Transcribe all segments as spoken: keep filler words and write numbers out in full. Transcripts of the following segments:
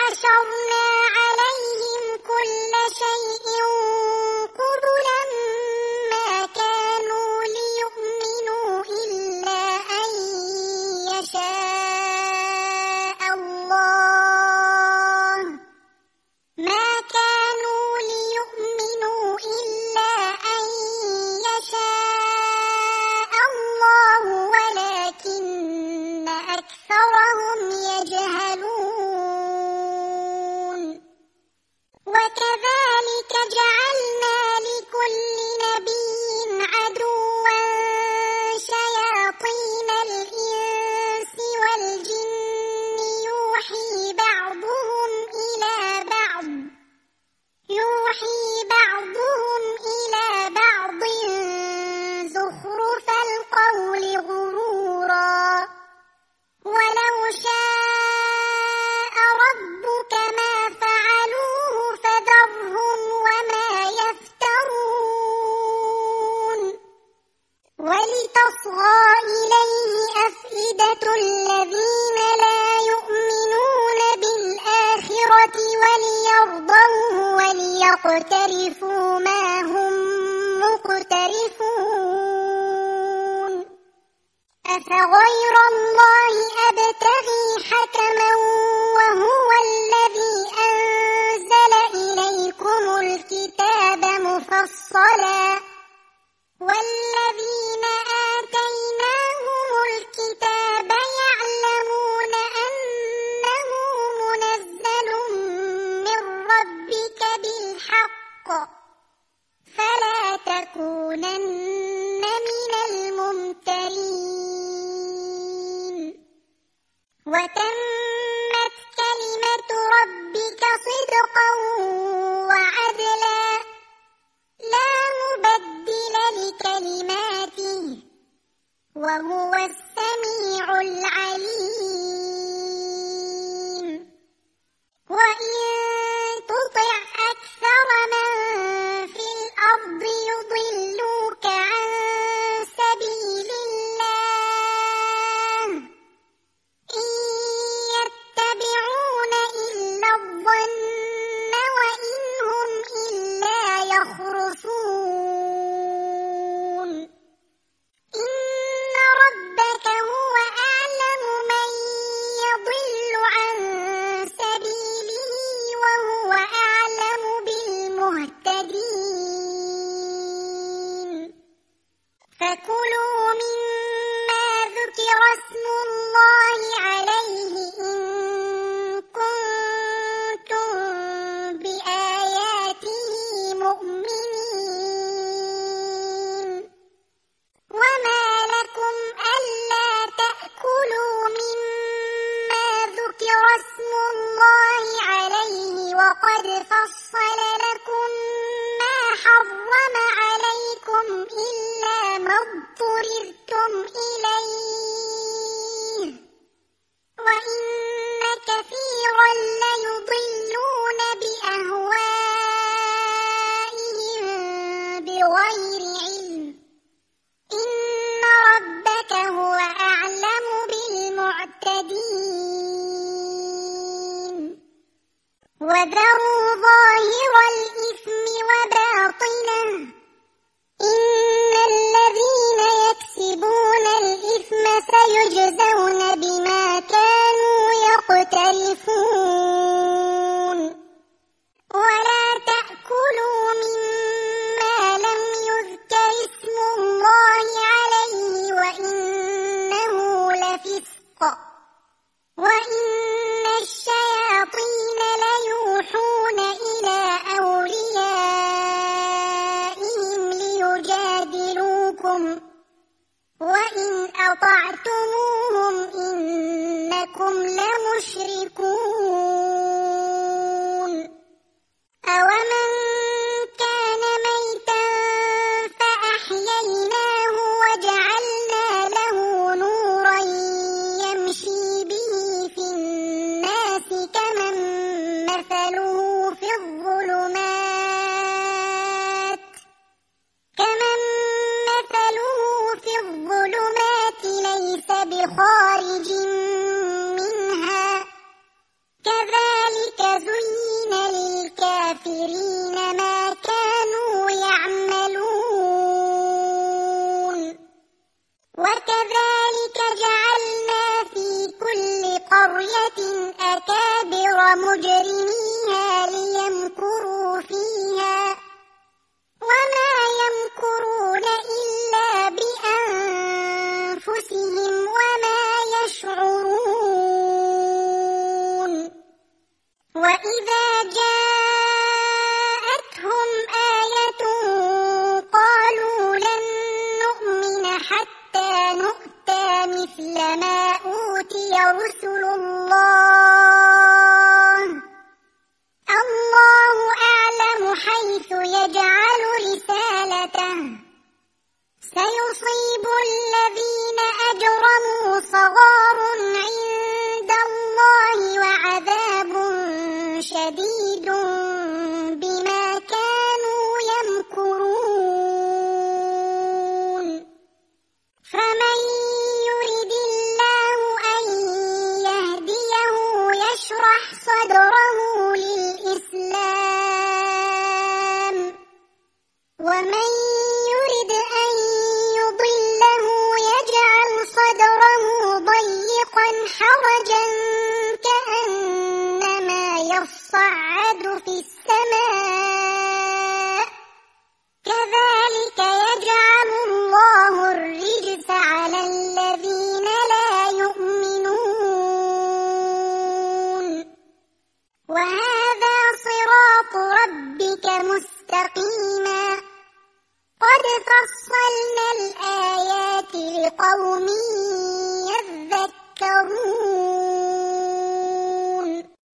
وحشرنا عليهم كل شيء قبلا ما كانوا ليؤمنوا إلا أن يشاء الله ما كانوا ليؤمنوا إلا أن يشاء الله ولكن أكثرهم يجهلون وكذلك جعلنا لكل نبي عدوا شياطين الإنس والجن يوحي بعضهم إلى بعض يوحي بعضهم إلى بعض زخرف القول غرورا ولو شاء ربك ما فعلوه فذرهم وما يفترون ولتصغى إليه أفئدة الذين لا يؤمنون بالآخرة وليرضوه وليقترفوا ما هم مقترفون أفغير الله أبتغي حكما وهو الذي أنزل إليكم الكتاب مفصلا والذين آتيناهم الكتاب يعلمون أنه منزل من ربك بالحق فلا تكونن من الممترين وتمت كلمة ربك صدقا وعدلا لا مبدل لكلماته وهو السميع العليم وإن تطع أكثر من في الأرض يضلوك عن سبيل الله إن يتبعون إلا الظن وإن هم إلا يخرصون إن ربك هو أعلم من يضل عن سبيله وهو أعلم بالمهتدين فكلوا مما ذكر اسم الله عليه إن كنتم بآياته مؤمنين وما لكم ألا تأكلوا مما ذكر اسم الله عليه وقد فصل لكم ما حرم عليكم إلا ما اضطررتم إليه وإن كثيرا ليضلون بأهوائهم بغير علم إن ربك هو أعلم بالمعتدين وذروا ظاهر الإثم وباطنه إن الذين يكسبون الإثم سيجزون بما كانوا يقترفون ولا تأكلوا مما لم يذكر اسم الله عليه وإنه لفسق وإن الشياطين ليوحون إلى أوليائهم ليجادلوكم وإن أطعتموهم إنكم لمشركون أومن كان ميتا فأحييناه وجعلنا له نورا يمشي به في الناس كمن مثله في الظلمات كمن مثله في الظلمات ليس بخارج منها كذلك وكذلك جعلنا في كل قرية أكابر مجرميها ليمكروا فيها وما يمكرون إلا بأنفسهم وما يشعرون وإذا جاءتهم آية قالوا لن نؤمن حتى نؤتى مثل ما أوتي رسل الله الله أعلم حيث يجعل رسالته سيصيب الذين أجرموا صغار عند الله وعذاب شديد بما كانوا يمكرون فمن يرد الله أن يهديه يشرح صدره للإسلام ومن يرد أن يضله يجعل صدره ضيقا حرجا كأنما يصعد في السماء كذلك يجعل الله الرجس على الذين لا يؤمنون وهذا صراط ربك مستقيما قد فصلنا الآيات لقوم يذكرون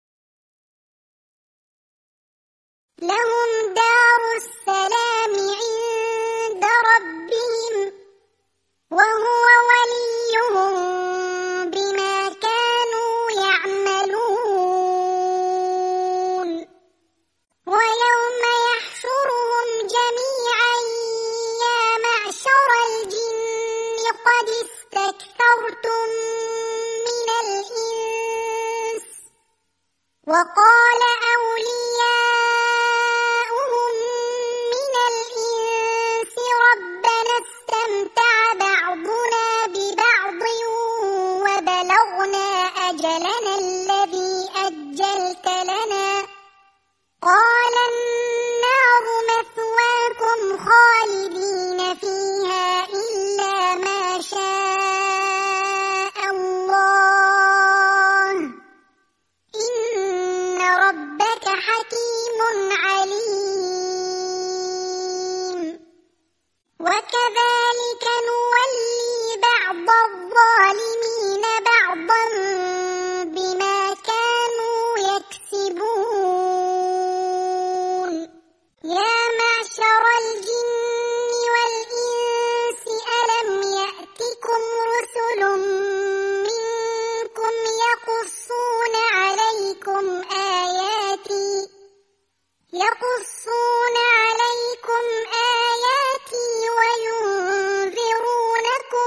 لهم دار السلام عند ربهم وهو وليهم بما كانوا يعملون ويوم يحشرهم جميعا يا معشر الجن قد استكثرتم من الإنس وقال أولياؤهم من الإنس ربنا استمتع بعضنا ببعض وبلغنا أجلنا الذي أجلت لنا قال النار مثواكم خالدين فيها إلا ما شاء الله إن ربك حكيم عليم وكذلك نولي بعض الظالمين بعضا بما كانوا يكسبون يا معشر الجن والإنس ألم يأتكم رسل منكم يقصون عليكم آياتي يقصون عليكم آياتي وينذرونكم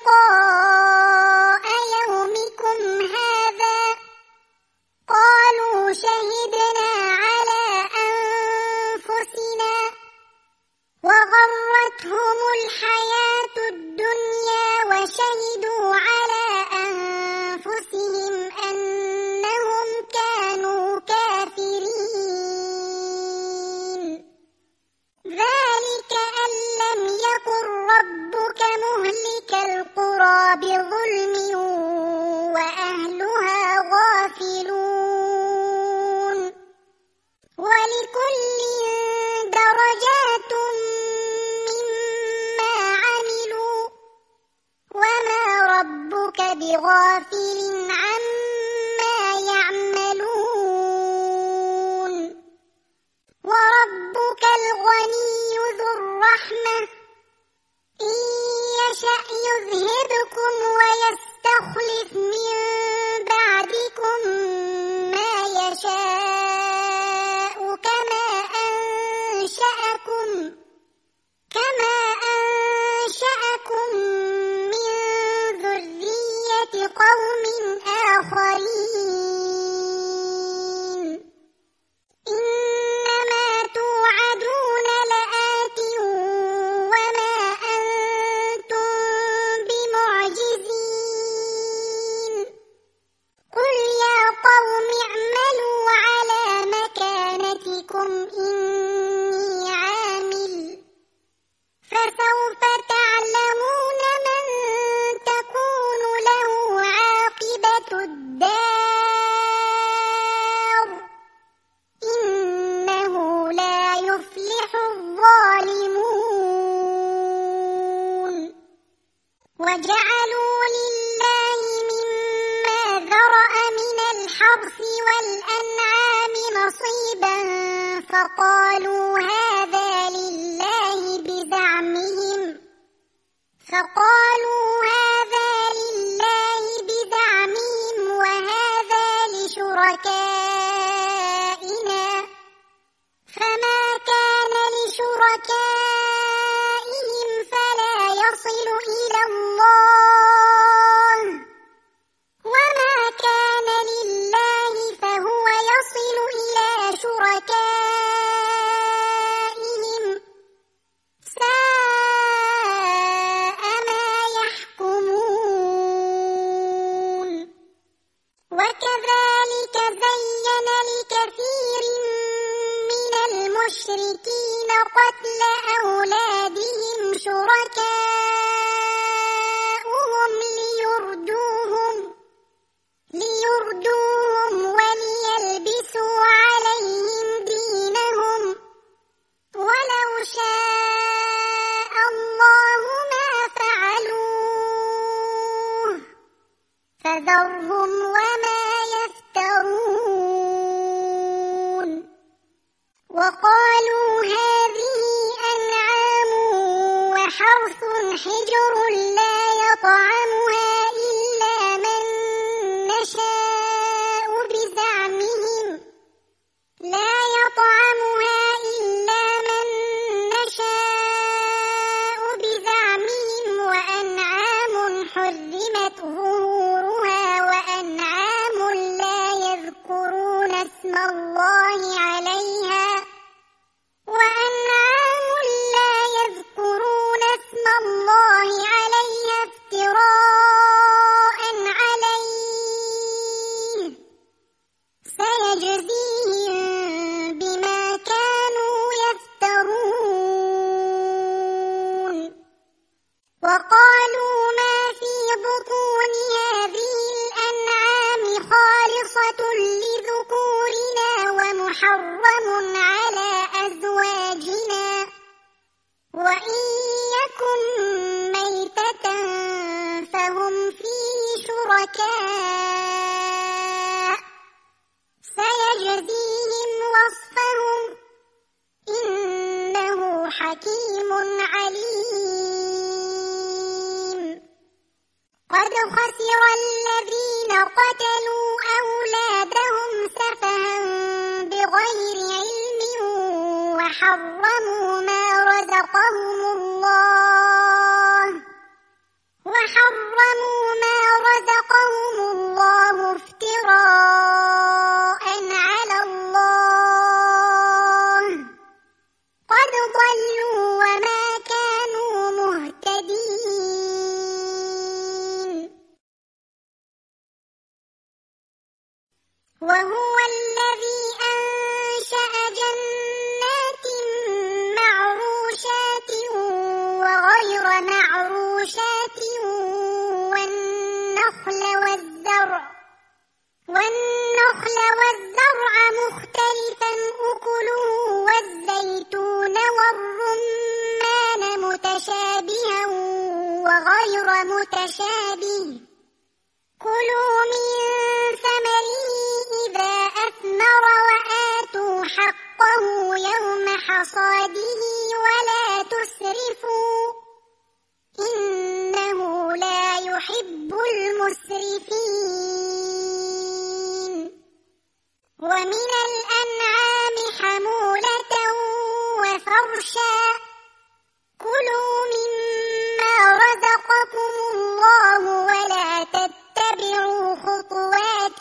لقاء يومكم هذا قالوا شهدنا على أنفسنا وغرتهم الحياة الدنيا وشهدوا على أنفسهم أنهم كانوا كافرين ذلك أن لم يكن ربك مهلك القرى بظلم وأهلها غافلون ولكل درجات مما عملوا وما ربك بغافل عما يعملون وربك الغني ذو الرحمة إن يشأ يذهبكم ويستخلف من بعدكم ما يشاء كما أنشأكم كما أنشأكم من ذرية قوم آخرين إنما توعدون لآت وما أنتم بمعجزين وجعلوا لله مما ذرأ من الحرث والأنعام نصيبا فقالوا هذا لله بزعمهم فقالوا هذا لله بزعمهم وهذا لشركائنا فما كان لشركائهم فلا يصل إلى الله وما كان لله فهو يصل إلى شركائهم ساء ما يحكمون وكذلك زين لكثير من المشركين قتل أولادهم شركاؤهم ليردوهم ليردوهم وليلبسوا عليهم دينهم ولو شاء الله ما فعلوه فذرهم وما يفترون وقالوا هذه أنعام وحرث حجر لا يطعمها إلا من نشاء بزعمهم لا يطعمها إلا من نشاء بزعمهم وأنعام حرمت ظهورها وأنعام لا يذكرون اسم الله عليها وأنعام لا يذكرون اسم الله عليها افتراء عليه سيجزيهم بما كانوا يفترون وقالوا ما في بطون هذه الأنعام خالصة لذكورنا ومحرم على أزواجنا وإن يكن ميتة فهم فيه شركاء سيجزيهم وصفهم إنه حكيم عليم قد خسر الذين قتلوا أولادهم سفها بغير علم وحرموا ما رزقهم الله وحرموا ما رزقهم الله افتراء على الله قد ضلوا وما كانوا مهتدين وهو الذي أنشأ جنات معروشات وغير معروشات والنخل والزرع والنخل والزرع مختلفا أكله والزيتون والرمان متشابها وغير متشابه كلوا من ثمره إذا أثمر وآتوا حقه يوم حصاده ولا تسرفوا إنه لا يحب المسرفين ومن الأنعام حمولة وفرشا كلوا مما رزقكم الله ولا تتبعوا خطوات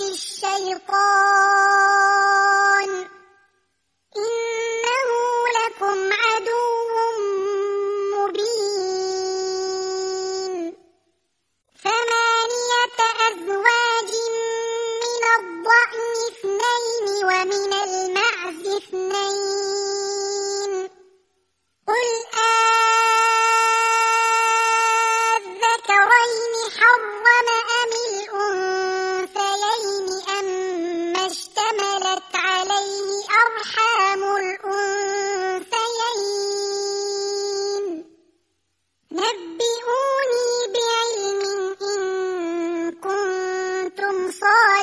الشيطان إنه لكم عدو مبين ثمانية أزواج من الضأن اثنين ومن المعز اثنين قل آذكرين حرم أم الأنثيين أم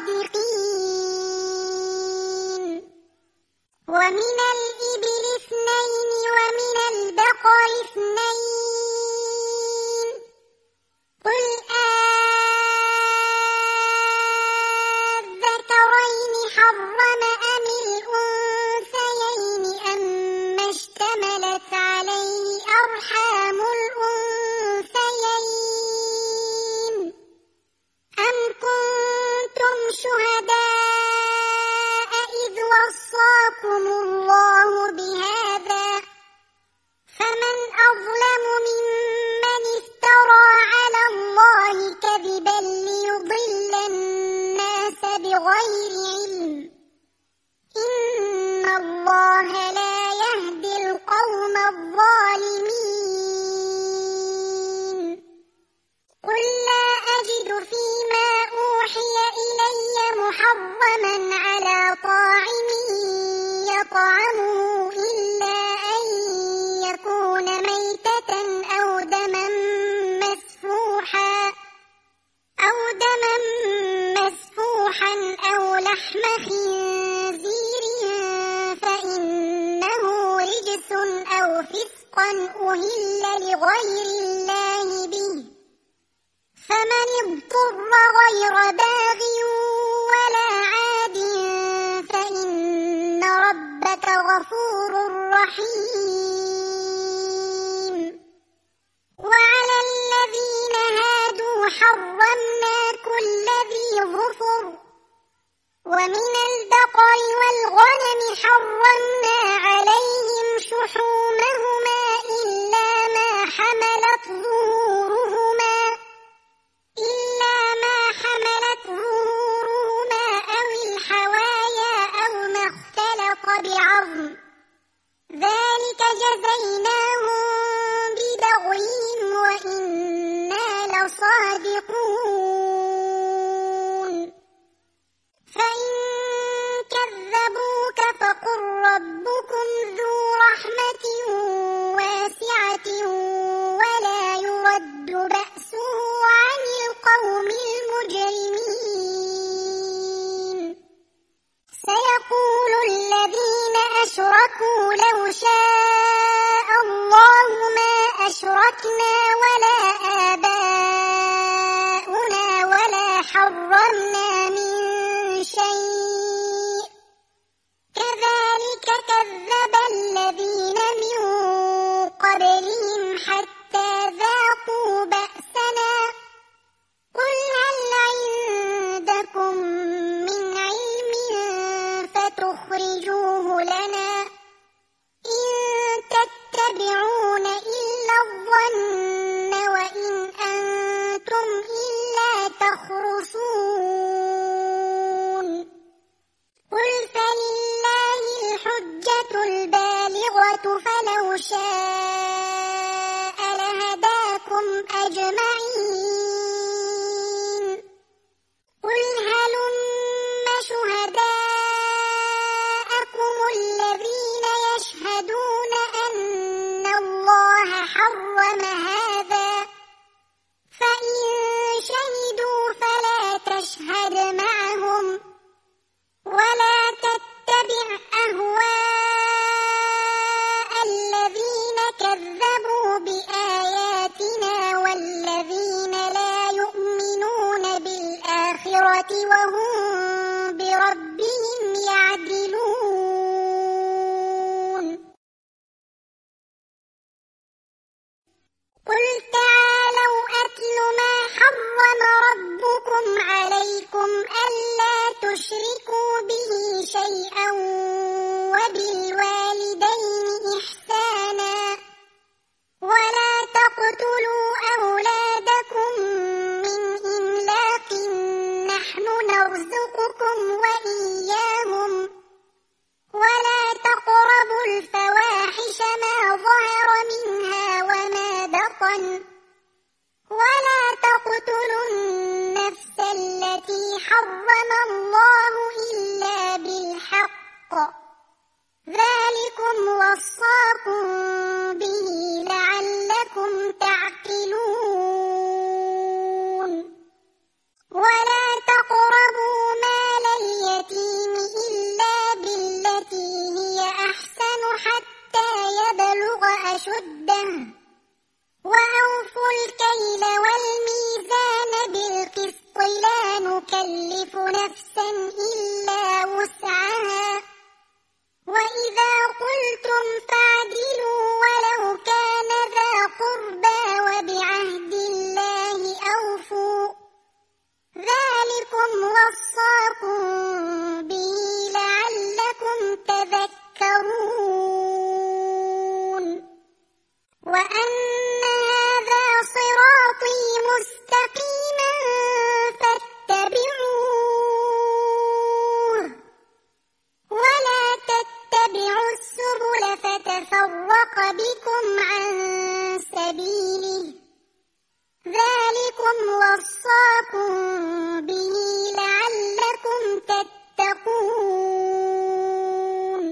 صادقين. ومن الإبل اثنين ومن البقر اثنين قل آذكرين حرم أم الأنثيين أما اشتملت عليه أرحام الأنثيين أم كنتم شهداء إذ وصاكم الله بهذا فمن أظلم ممن افترى على الله كذبا ليضل الناس بغير علم إن الله لا يهدي القوم الظالمين. قل لا أجد فيما أوحي إلي محرما على طاعم يطعمه إلا أن يكون ميتة أو دما مسفوحا أو دما مسفوحا أو لحم خنزير فإنه رجس أو فسقا أهل لغير الله به فمن اضطر غير باغ ولا عاد فإن ربك غفور رحيم. وعلى الذين هادوا حرمنا كل ذي ظفر ومن البقر والغنم حرمنا عليهم شحومهما إلا ما حملت ظهورهما إلا ما حملت ظهورهما أو الحوايا أو ما اختلط بعظم ذلك جزيناهم ببغيهم وإنا لصادقون. فإن كذبوك فقل ربكم ذو رحمة واسعة ولا يرد بأسه عن القوم المجرمين. سيقول الذين أشركوا لو شاء الله ما أشركنا ولا آباؤنا ولا حرمنا من شيء كذلك كذب الذين من قبلهم حتى ذاقوا بأسنا قل هل عندكم من علم فتخرجوه لنا إن تتبعون إلا الظن وإن أنتم إلا تخرصون. قل فلله الحجة البالغة فلو شاء لهداكم أجمعين. قل هلم شهداءكم الذين يشهدون أن الله حرم هذا فإن شهدوا فلا تشهد معهم ولا تتبع أهواء الذين كذبوا بآياتنا والذين لا يؤمنون بالآخرة وهم بربهم يعدلون. قل تعالوا أتل ما حرم ربكم عليكم ألا تشركوا به شيئا وبالوالدين إحسانا ولا تقتلوا أولادكم من إملاق نحن نرزقكم وإياهم ولا تقربوا الفواحش ما ظهر منها وما بطن ولا تقتلوا النفس التي حرم الله إلا بالحق ذلكم وصاكم به لعلكم تعقلون. ولا تقربوا مال نكلف نفسا إلا وسعها وإذا قلتم فاعدلوا ولو كان ذا قربى وبعهد الله أوفوا ذلكم وصاكم به لعلكم تذكرون وأن هذا صراطي مستقيما فاتبعوه ولا تتبعوا السبل فتفرق بكم عن سبيله ذلكم وصاكم به لعلكم تتقون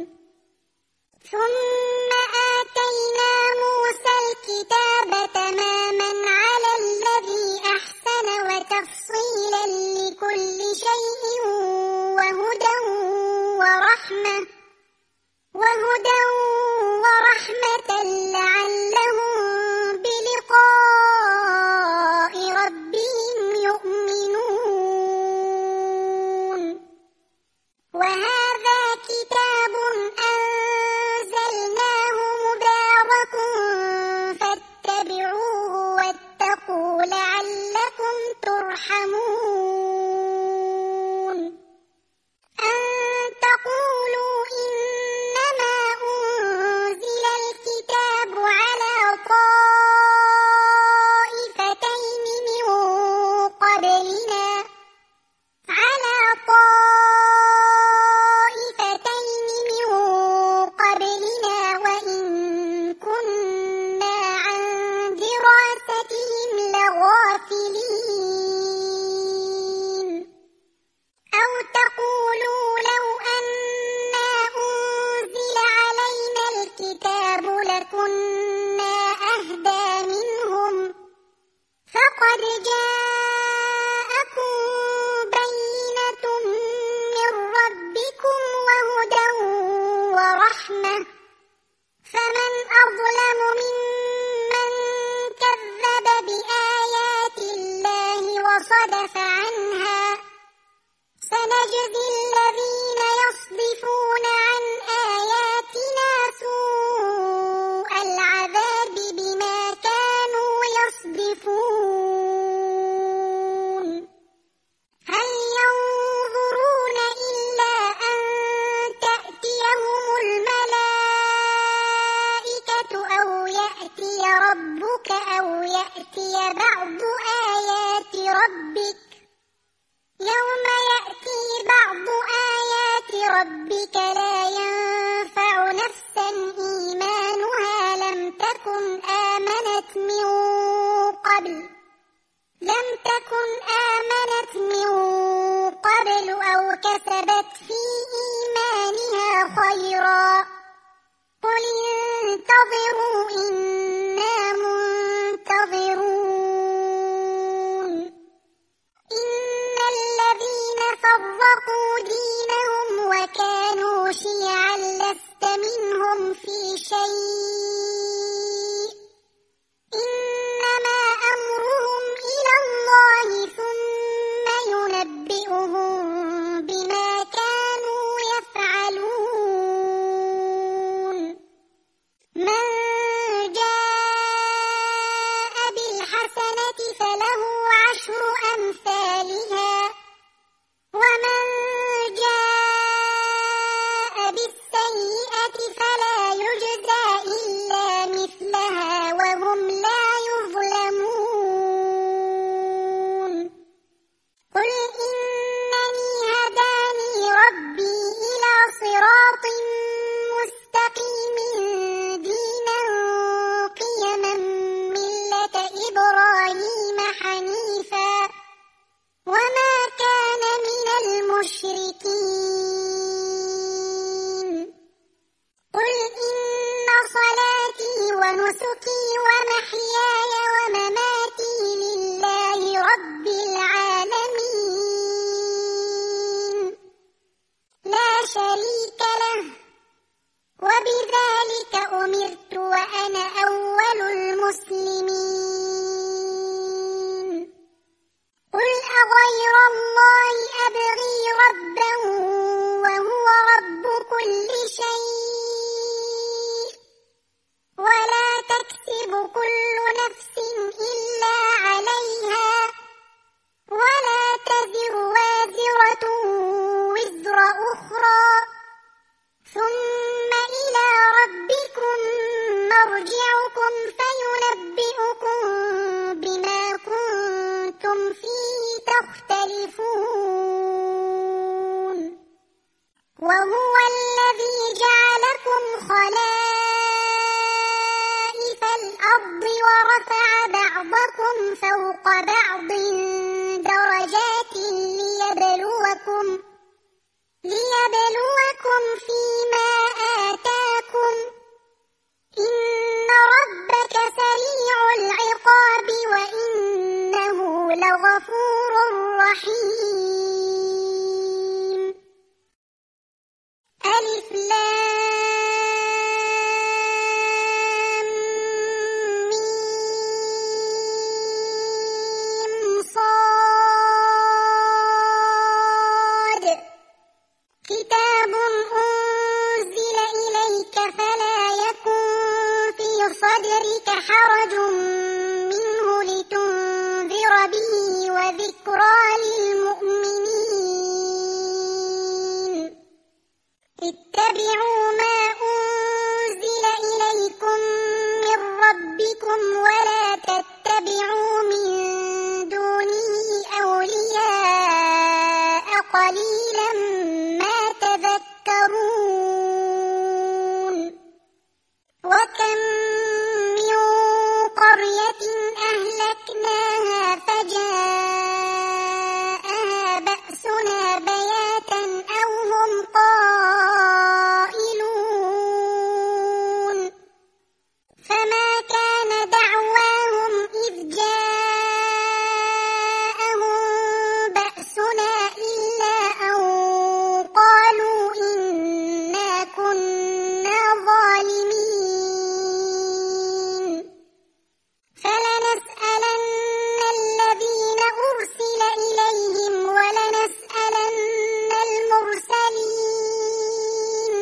ثم آتينا موسى الكتاب تماما على الذي أحسن وتفصيلا لكل شيء وهدى ورحمة وهدى ورحمة لعلهم بلقاء ربهم يؤمنون وهذا كتاب أنزلناه مبارك فاتبعوه واتقوا لعلكم ترحمون أن تقولوا إنما أنزل الكتاب على طائفتين من قبلنا على طائفتين من قبلنا وإن كنا عن دراستهم لغافلين أو تقولوا لو أنا أنزل علينا الكتاب لكنا أهدى منهم فقد جاءكم بينة من ربكم وهدى ورحمة فمن أظلم ممن كذب بآيات الله وصدف عنها سنجزي الذين يصدفون عن آياتنا سوء العذاب بما كانوا يصدفون هل ينظرون إلا أن تأتيهم الملائكة أو يأتي ربك أو يأتي بعض آيات ربك يوم يأتي بعض آيات ربك لا ينفع نفسا إيمانها لم تكن آمنت من قبل لم تكن آمنت من قبل أو كسبت في إيمانها خيرا قل انتظروا إنا منتظرون إن الذين فرقوا دينهم وكانوا شيعا لست منهم في شيء إنما أمرهم إلى الله ثم ينبئهم بما كانوا يفعلون من جاء بالحسنة فله عشر أمثالها ومن جاء بالسيئة فلا يجزى إلا مثلها وهم لا يظلمون قل إنني هداني ربي إلى صراط مستقيم دينا قيما ملة إبراهيم حنيفا وما كان من المشركين قل إن صلاتي ونسكي ومحياي ومماتي لله رب العالمين لا شريك له وبذلك أمرت وأنا أول المسلمين قل أغير الله أبغي أخرى ثم إلى ربكم مرجعكم فينبئكم بما كنتم فيه تختلفون وهو الذي جعلكم خلائف الأرض ورفع بعضكم فوق بعض درجات ليبلوكم ليبلوكم فيما آتاكم إن ربك سريع العقاب وإنه لغفور رحيم. ألف لام ميم صاد كتاب أنزل إليك فلا يكن في صدرك حرج منه لتنذر به وذكرى للمؤمنين اتبعوا ما أنزل إليكم من ربكم ولا تتبعوا من دونه أولياء قليلا ما تذكرون وكم من قرية أهلكناها فجاءها بأسنا بياتا أو هم قائلون فما كان دعواهم إذ جاءهم بأسنا إلا أن قالوا إنا كنا ظالمين فلنسألن الذين أرسل إليهم ولنسألن المرسلين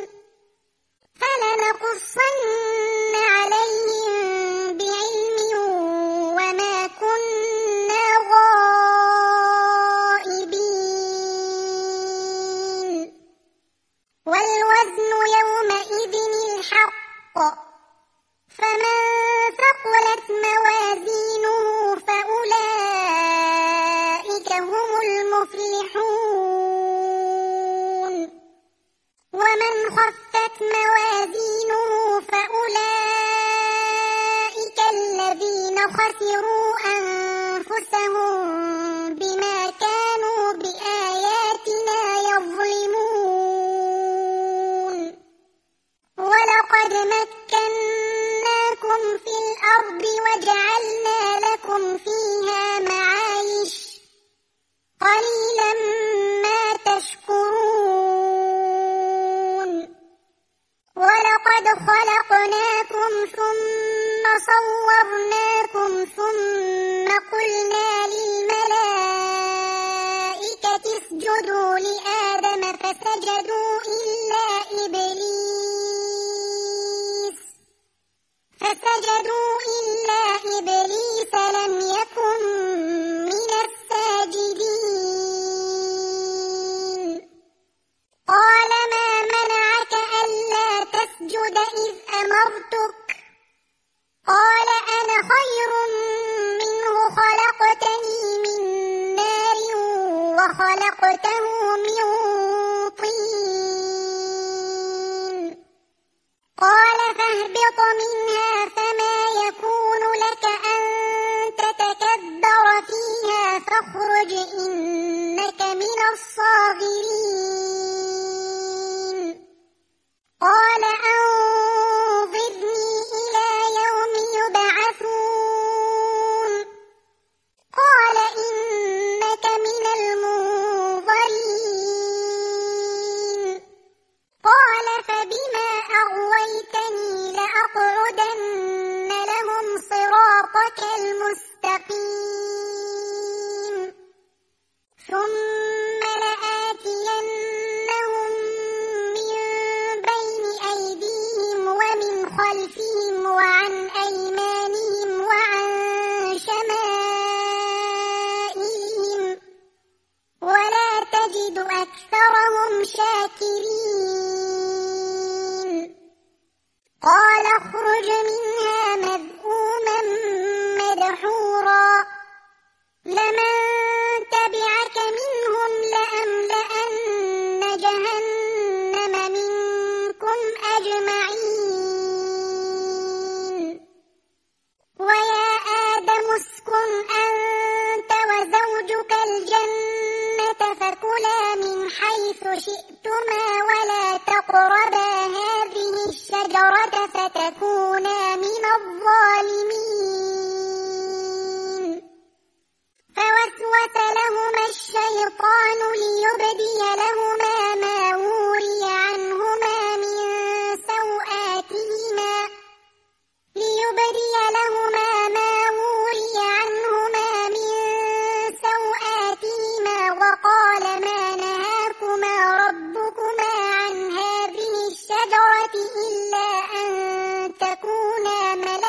فلنقصن عليهم بعلم وما كنا غائبين والوزن يومئذ الحق فمن ثقلت موازينه فأولئك هم المفلحون ومن خفت موازينه فأولئك الذين خسروا أنفسهم بما كانوا بآياتنا يظلمون ولقد مكناكم في الأرض وجعلنا لكم فيها معايش قليلا ما تشكرون ولقد خلقناكم ثم صورناكم ثم قلنا للملائكة اسجدوا لآدم فسجدوا إلا إبليس فسجدوا إلا إبليس لم يكن من الساجدين قال ما منعك ألا تسجد إذ أمرتك قال أنا خير منه خلقتني من نار وخلقته من طين قال فاهبط منها فما يكون لك أن تتكبر فيها فاخرج إنك من الصاغرين قال أنظرني إلى يوم يبعثون قال إنك من المنظرين قال فبما أغويتني لأقعدن لهم صراطك المستقيم ثم لآتينهم من بين أيديهم ومن خلفهم وعن أيمانهم وعن شمائلهم ولا تجد أكثرهم أكثرهم شاكرين قال اخرج منها مذءوما مدحورا لمن تبعك منهم لأملأن جهنم منكم أجمعين ويا آدم اسكن أنت وزوجك الجنة فكلا من حيث شئتما ولا تقربا هذه الشجرة فتكونا من الظالمين فوسوس لهما الشيطان ليبدي لهما ما وري عنهما من سوآتهما ليبدي لهما ما وري عنهما من سوآتهما وقال ما نهاكما ربكما عن هذه الشجرة إلا أن تكونا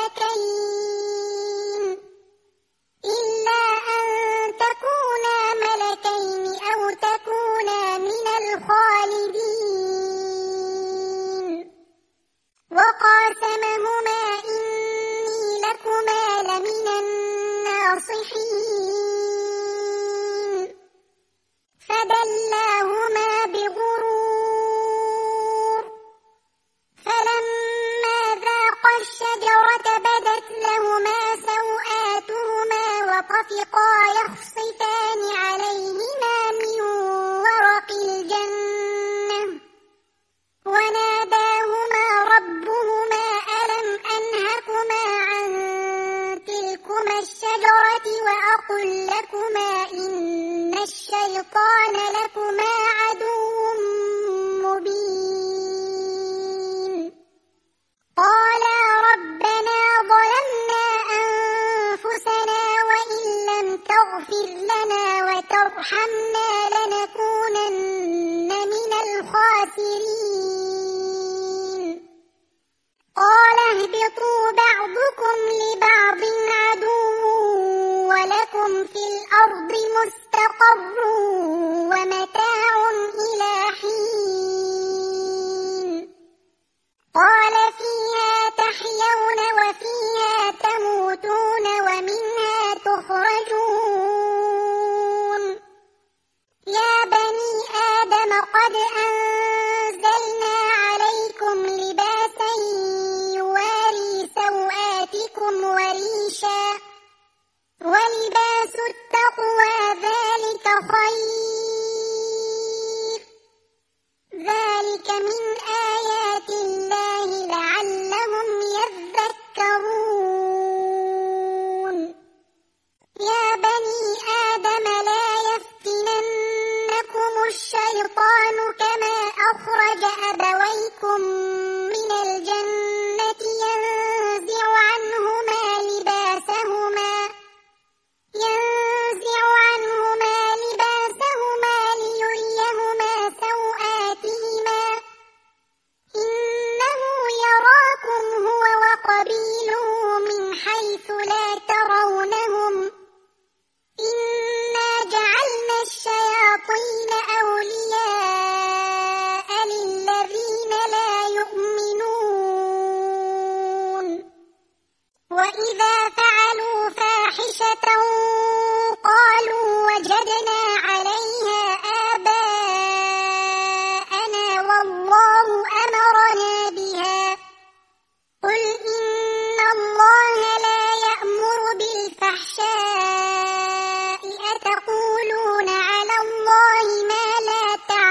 ملكين إلا أن تكونا ملكين أو تكونا من الخالدين وقاسمهما إني لكما لمن الناصحين فدلاهما بغرور فلما ذاقا الشجرة بدت لهما سوآتهما وطفقا يخصفان عليهما من ورق الجنة وناداهما ربهما ألم أنهكما عن تلكما الشجرة وأقل لكما إن الشيطان لكما عدو مبين قالا ربنا ظلمنا أنفسنا وإن لم تغفر لنا وترحمنا لنكونن من الخاسرين قال اهبطوا بعضكم لبعض عدو ولكم في الأرض مستقر ومتاع إلى حين قال فيها تحيون وفيها تموتون ومنها تخرجون يا بني آدم قد أنزلنا عليكم لباسا يواري سوآتكم وريشا ولباس التقوى ذلك خير ذلك من آيات الله لعلهم يذكرون يا بني آدم لا يفتننكم الشيطان كما أخرج أبويكم من الجنة ينزع عنهما لباسهما ينزع عنهما لباسهما ليريهما سوآتهما إنه يراكم هو وقبيله من حيث لا ترونهم إنا جعلنا الشياطين أولياء للذين لا يؤمنون وإذا فعلوا فاحشة قالوا وجدنا عليها آباءنا والله أمرنا بها قل إن الله لا يأمر بالفحشاء أتقولون على الله ما لا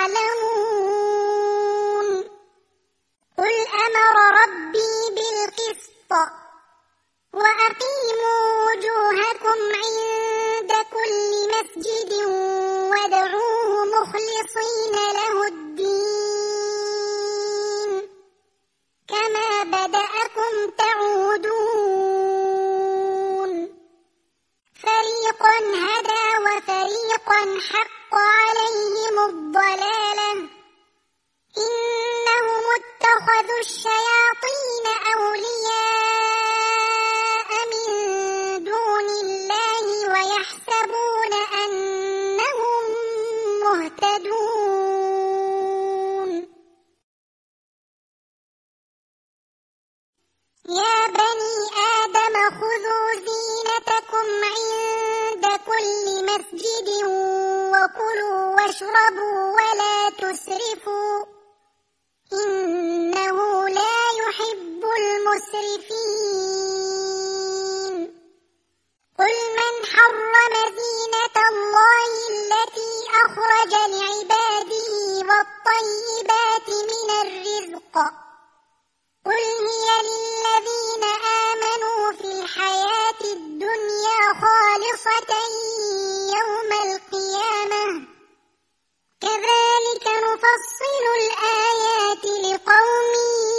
تعلمون قل أمر ربي بالقسط وأقيموا وجوهكم عند كل مسجد وادعوه مخلصين له الدين كما بدأكم تعودون فريقا هدى وفريقا حق عليهم الضلالة إنهم اتخذوا الشياطين أولياء من دون الله ويحسبون أنهم مهتدون مسجد وكلوا واشربوا ولا تسرفوا إنه لا يحب المسرفين قل من حرم زينة الله التي أخرج لعباده والطيبات من الرزق قل هي للذين آمنوا في الحياة الدنيا خالصة يوم القيامة كذلك نفصل الآيات لقوم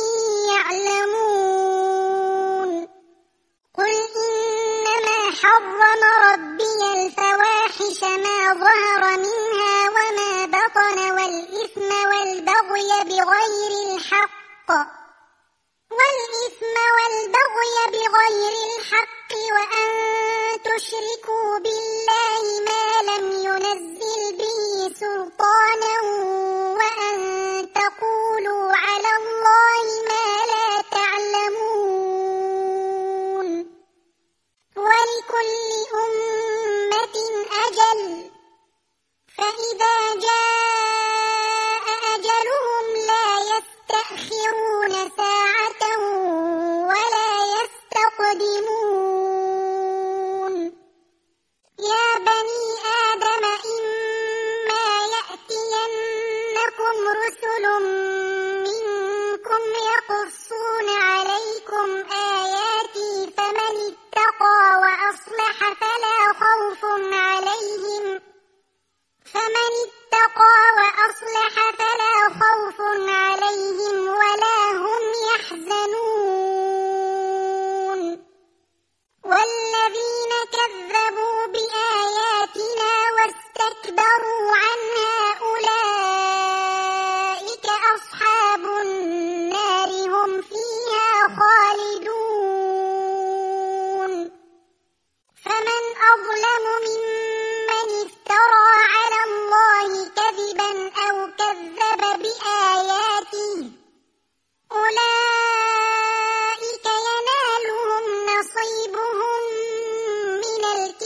يعلمون قل إنما حرم ربي الفواحش ما ظهر منها وما بطن والإثم والبغي بغير الحق والإثم والبغي بغير الحق وأن تشركوا بالله ما لم ينزل به سلطانا وأن تقولوا على الله ما لا تعلمون ولكل أمة أجل فإذا جاء أجلهم لا يستأخرون ساعة ولا يستقدمون يا بني آدم إما يأتينكم رسل منكم يقصون عليكم آياتي فمن اتقى وأصلح فلا خوف عليهم فمن اتقى وأصلح فلا خوف عليهم ولا هم يحزنون والذين كذبوا بآياتنا واستكبروا عنها أولئك أصحاب النار هم فيها خالدون فمن أظلم ممن افترى على الله كذبا أو كذب بآياته أولئك ينالهم نصيبهم من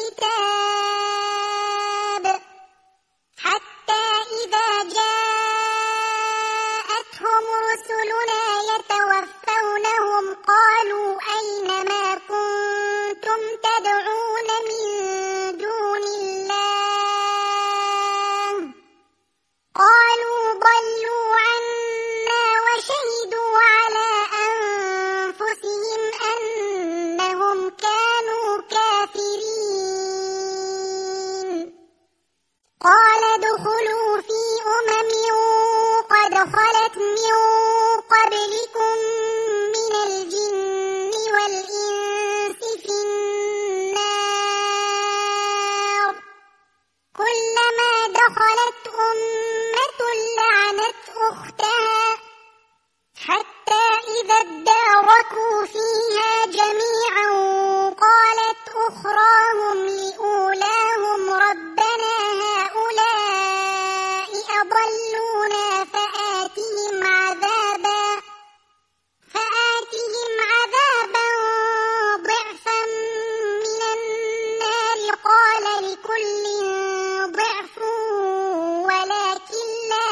الكتاب حتى إذا جاءتهم رسلنا يتوفونهم قالوا أين ما كنتم تدعون من دون الله قالوا ضلوا عنا وشهدوا على أنفسهم أنهم كانوا كافرين قال ادخلوا في أمم قد خلت من قبلكم من الجن والإنس في النار كلما دخلت أمة لعنت أختها حتى إذا اداركوا فيها جميعا قالت أخراهم لأولاهم ربنا هؤلاء أضلونا فآتهم عذابا فآتهم عذابا ضعفا من النار قال لكل ضعف ولكن لا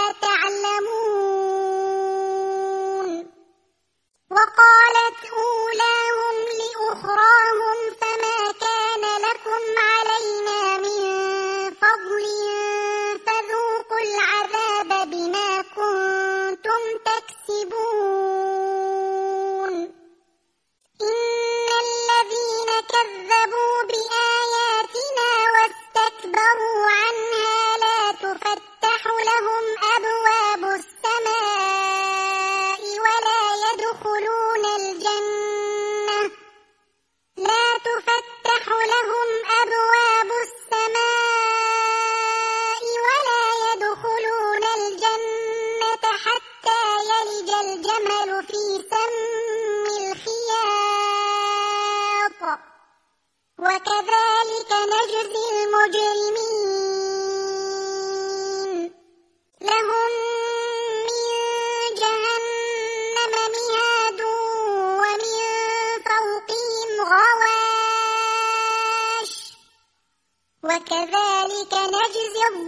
تعلمون وقالت أولاهم لأخراهم فما كان لكم علينا من فضل فذوقوا العذاب بما كنتم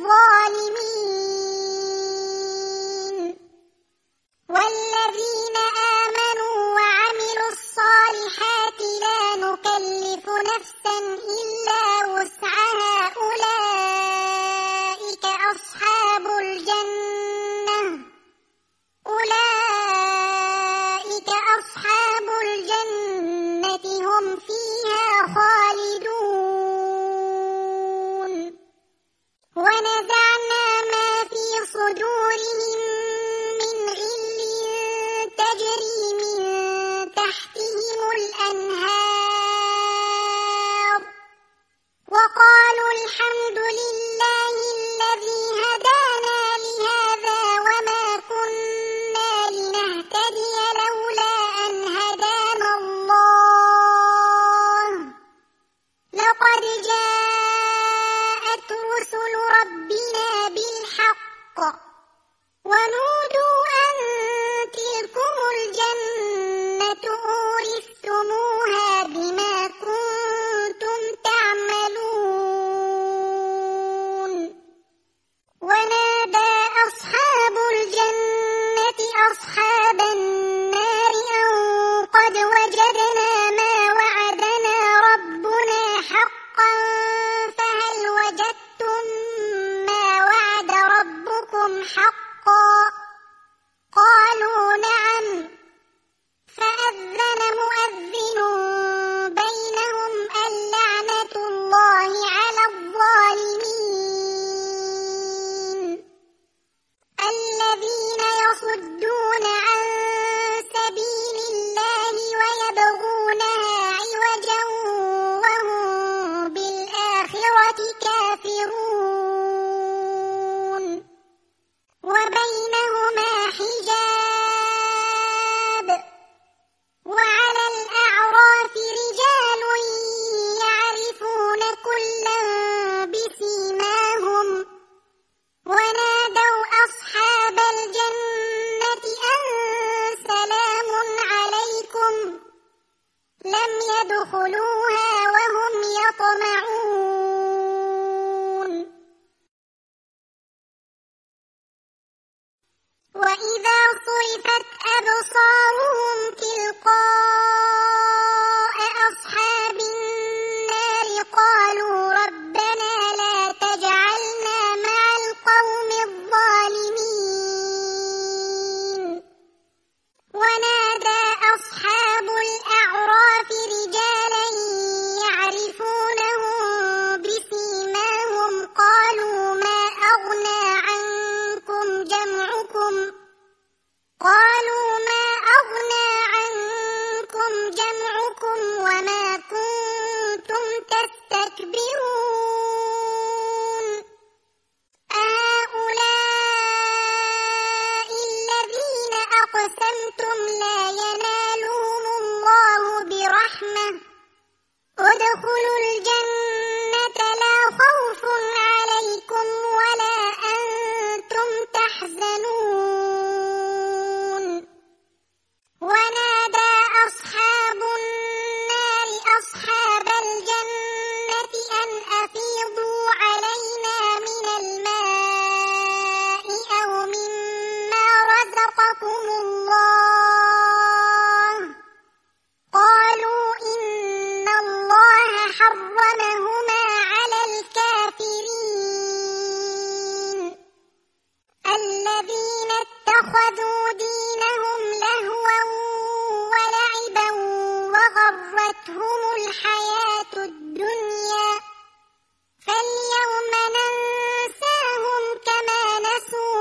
الظالمين والذين آمنوا وعملوا الصالحات لا نكلف نفسا إلا وسعها أولئك أصحاب الجنة أولئك أصحاب الجنة هم فيها خالدون ونزعنا ما في صدورهم من غل تجري من تحتهم الأنهار وقالوا الحمد لله الذي هدانا لهذا وما كنا لنهتدي لولا أن هدانا الله لقد جاءت رسل ربنا بالحق ونودوا أن تلكم الجنة أورثتموها بما كنتم تعملون ونادى أصحاب الجنة أصحاب النار أن قد وجدنا ما وعدنا ربنا حقا فهل وجدتم ما وعد ربكم حقا قالوا نعم فأذن مؤذن بينهم اللعنة الله على الظالمين الذين يصدون عن سبيل الله ويبغونها عوجا وهم بالآخرة كافرون وبينهما حجاب وعلى الأعراف رجال يعرفون كلا بسيماهم ونادوا أصحاب الجنة أن سلام عليكم لم يدخلوها وهم يطمعون وإذا صرفت أبصارهم تلقاء أصحاب النار قالوا ربنا لا تجعلنا مع القوم الظالمين ونادى أصحاب الأعراف رجالا يعرفونهم بسيماهم قالوا ما أغنى عنكم جمعكم قالوا ما أغنى عنكم جمعكم وما كنتم تستكبرون أهؤلاء الذين أقسمتم لا ينالهم الله برحمة ادخلوا الجنة لا خوف عليكم ولا أنتم تحزنون ونادى أصحاب النار أصحاب الجنة أن أفيضوا علينا من الماء أو مما رزقكم الله قالوا إن الله حرمهما على الكافرين الذين اتخذوا دينهم لهوا ولعبا وغرتهم الحياة الدنيا فاليوم ننساهم كما نسوا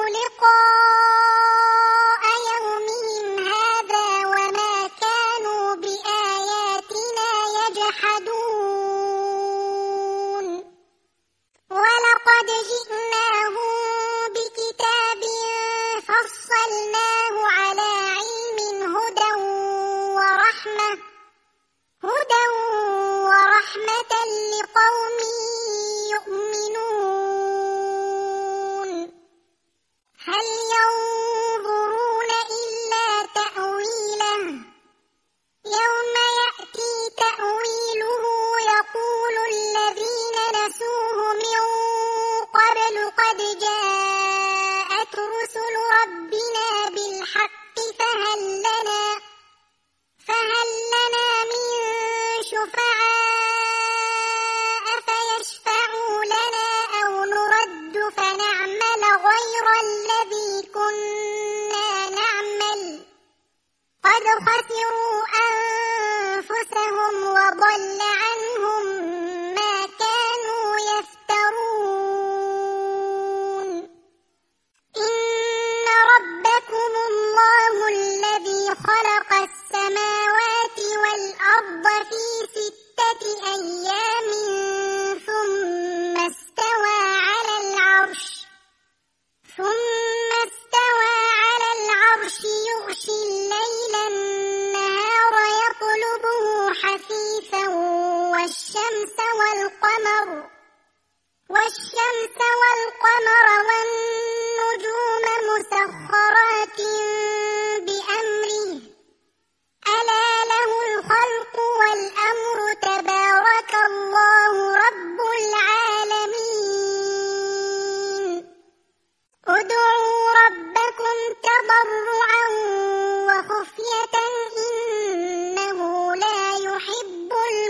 لقاء يومهم هذا وما كانوا بآياتنا يجحدون ولقد جئناهم بكتاب فصلناه على علم هدى ورحمة هدى ورحمة لقوم يؤمنون هل ينظرون إلا تأويله يوم يأتي تأويله يقول الذين نسوه من قبل قد تضرعا وخفية إنه لا يحب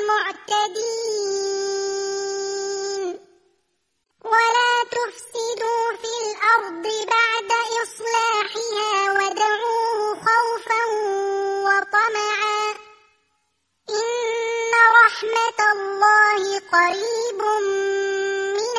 المعتدين ولا تفسدوا في الأرض بعد إصلاحها ودعوه خوفا وطمعا إن رحمة الله قريب من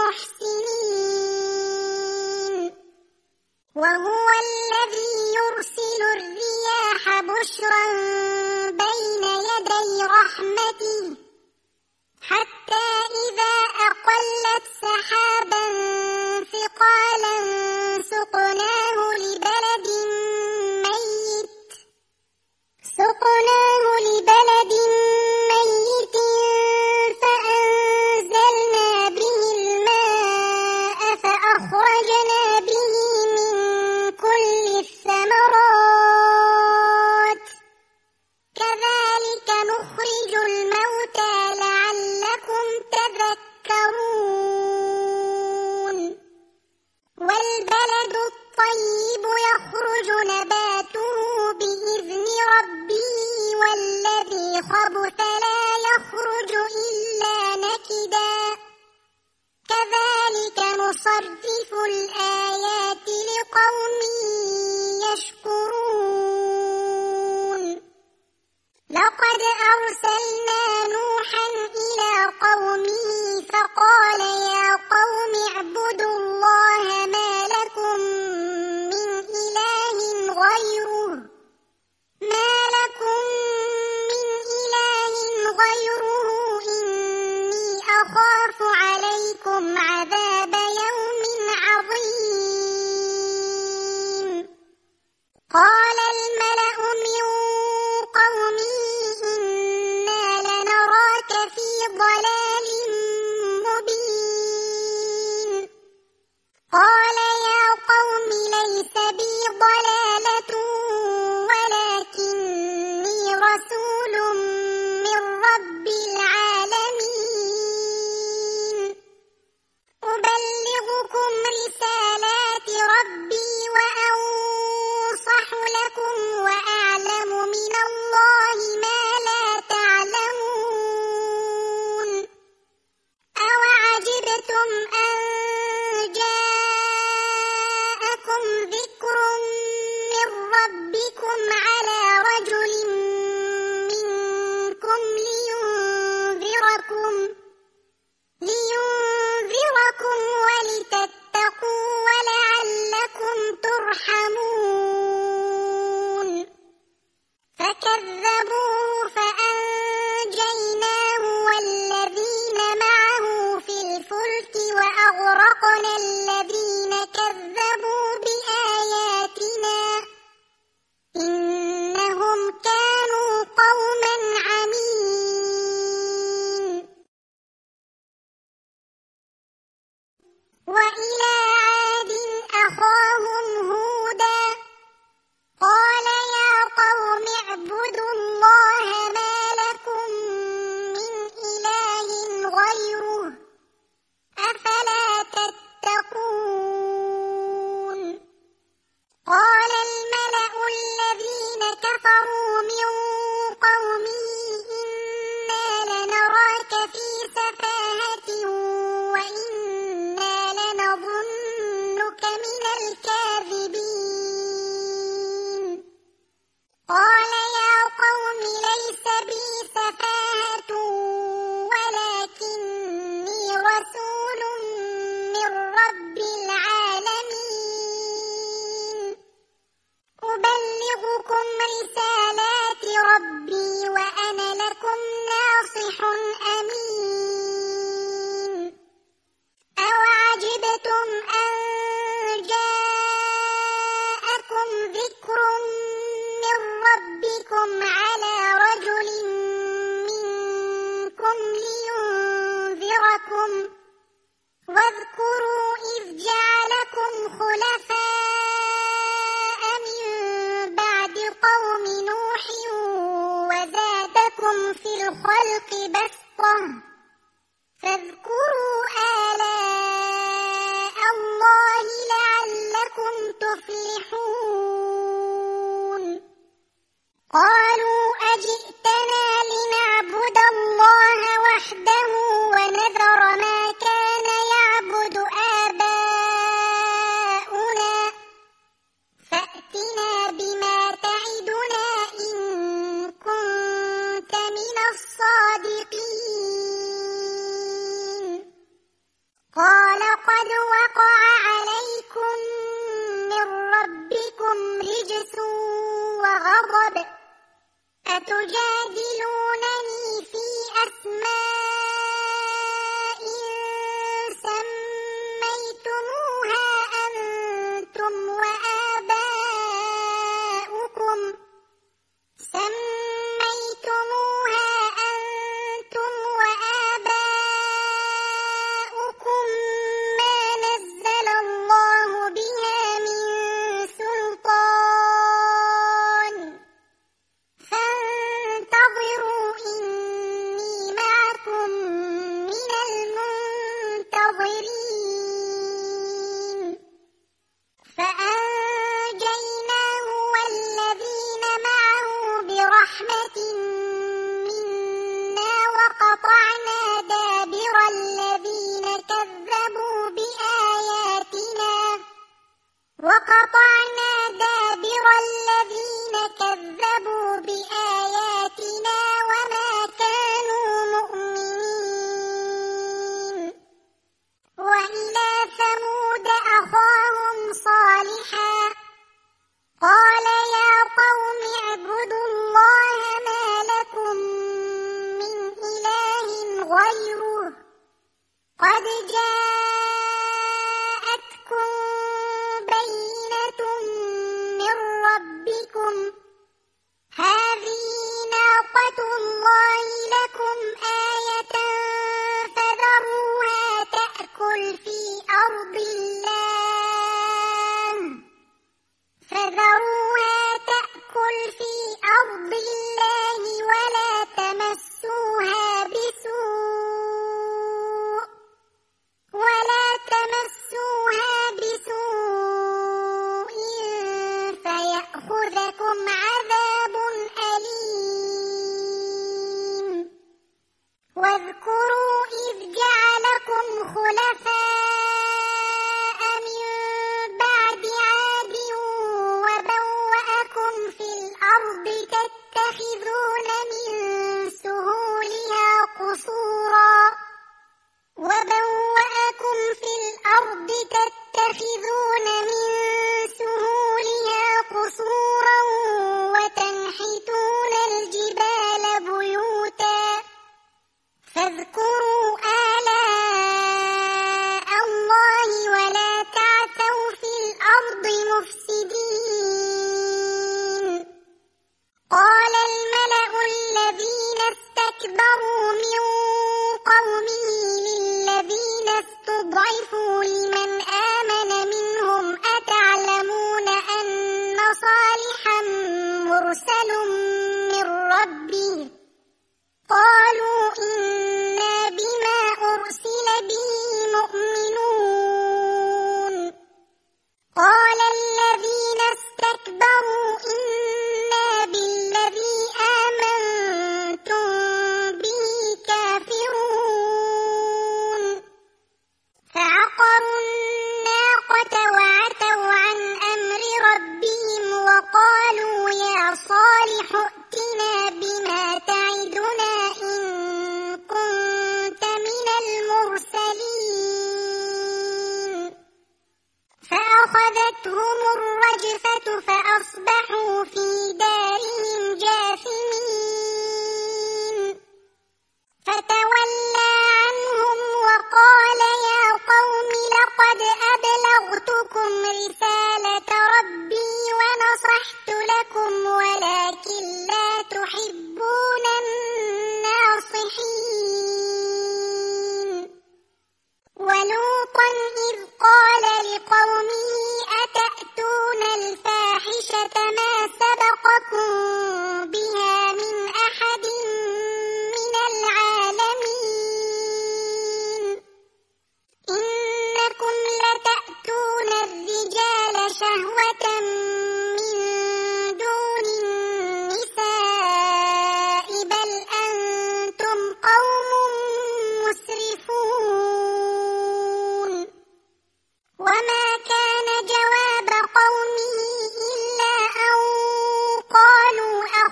المحسنين وهو الذي يرسل الرياح بشرا بين يدي رحمته حتى إذا أقلت سحابا ثقالا سقناه لبلد ميت سقناه لبلد ميت فأنزلنا به الماء فأخرجنا به من كل الثمرات كذلك نخرج الموتى لعلكم تذكرون والبلد الطيب يخرج نباته بإذن ربه والذي خبث لا يخرج إلا نكدا كذلك نصرف الآيات لقوم يشكرون لقد أرسلنا نوحا إلى قومه فقال يا قوم اعبدوا الله ما لكم من إله غيره ما لكم من إله غيره إني أخاف عليكم عذاب يوم عظيم قال الملأ من قومه إنا لنراك في ضلال مبين قال يا قوم ليس بي ضلالة ولكني رسول من رب العالمين أبلغكم رسالات ربي وأنصح لكم وأعلم من الله ما لا تعلمون أوعجبتم أن جاءكم ذكر من ربكم على رجل منكم لينذركم لينذركم ولتتقوا ولعلكم ترحمون فكذبوه فأنجيناه والذين معه في الفلك وأغرقنا الذين كذبوا بآياتنا إنهم كانوا قوما عمين وإلى عاد أخاهم هودا قال يا قوم اعبدوا الله ما لكم من إله غيره أفلا تتقون قال الملأ الذين كفروا من قومه إنا لنراك في سفاهة وإنا لنظنك من الكاذبين قال يا قوم ليس بي سفاهة ولكني رسول من رب العالمين أبلغكم رسالات ربي وأنا لكم ناصح أمين أوعجبتم أن جاءكم ذكر من ربكم على رجل منكم لينذركم واذكروا إذ جعلكم خلفاء من بعد قوم نوح وزادكم في الخلق بسطة فاذكروا آلاء الله لعلكم تفلحون الغضب أتجادلونني في أسماء سميتموها أنتم وآباؤكم سميتموها أنتم وآباؤكم ما نزل الله بها من سلطان فانتظروا إني معكم من المنتظرين فأنجيناه والذين معه برحمة منا وقطعنا دابر الذين كذبوا بآياتنا وقطعنا دابر الذين كذبوا بآياتنا وما كانوا مؤمنين وإلى ثمود أخاهم صالحا قال يا قوم اعبدوا الله ما لكم من إله غيره قد جاءتكم بينة من ربكم هذه ناقة الله لكم آية فذروها تأكل في أرض الله فذروها تأكل في أرض الله ولا تمسوها بسوء ولا تمسوها بسوء فيأخذكم عذاب أليم واذكروا إذ جعلكم خلفاء من بعد عاد وبوأكم في الأرض تتخذون من سهولها قصورا وبوأكم في الأرض تتخذون من سهولها قصورا وتنحتون الجبال بيوتا فاذكروا آلاء الله ولا تعثوا في الأرض مفسدين قال الملأ الذين استكبروا من قومه للذين استضعفوا لمن آمن منهم أتعلمون أن صالحا مرسل من ربه قالوا إنا بما أرسل به مؤمنون قال الذين استكبروا إنا بالذي آمنتم به كافرون فعقروا الناقة وعتوا عن أمر ربهم وقالوا يا صالح ائتنا بما تعدنا إن كنت من المرسلين فأخذتهم الرجفة فأصبحوا في دارهم جاثمين فتولى عنهم وقال يا قوم لقد أبلغتكم رسالة ربي ونصحت لكم ولكن لا تحبون الناصحين ولوطا إذ قال لقومه أتأتون الفاحشة ما سبقكم بها من أحد من العالمين إنكم لتأتون الرجال شهوة من دون النساء بل أنتم قوم مسرفون وما كان جواب قومه إلا أن قالوا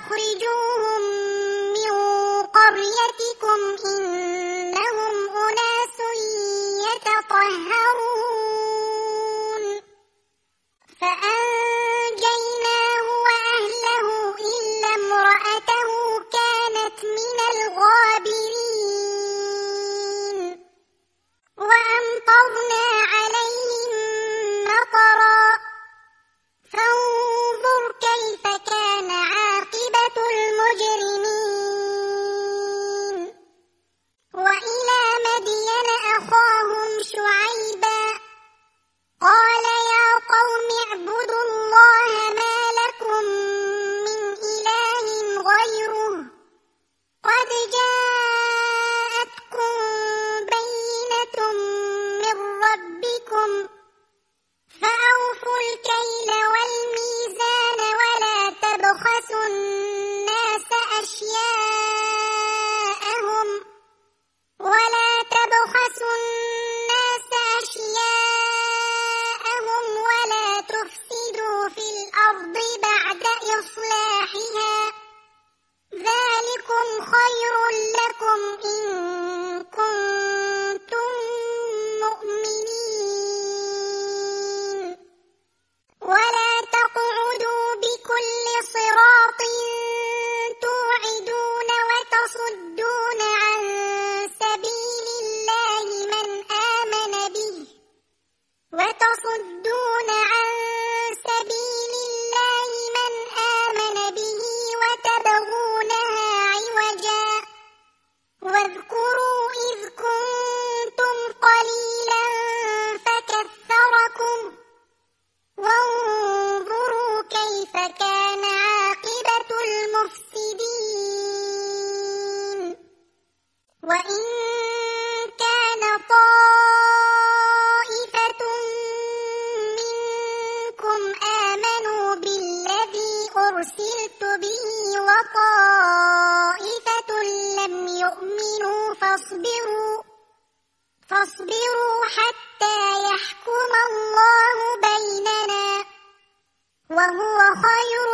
جناحها ذلكم خير لكم إن كنتم مؤمنين ولا تقعدوا بكل صراط توعدون وتصدون عن سبيل الله من آمن به وتصدون عن سبيل الله من آمن به وتبغونها عوجا واذكروا إذ كنتم قليلا فكثركم وانظروا كيف كان عاقبة المفسدين وإن كان طائفة منكم آمنوا بالذي أرسلت به وطائفة لم يؤمنوا فاصبروا فاصبروا حتى يحكم الله بيننا وهو خير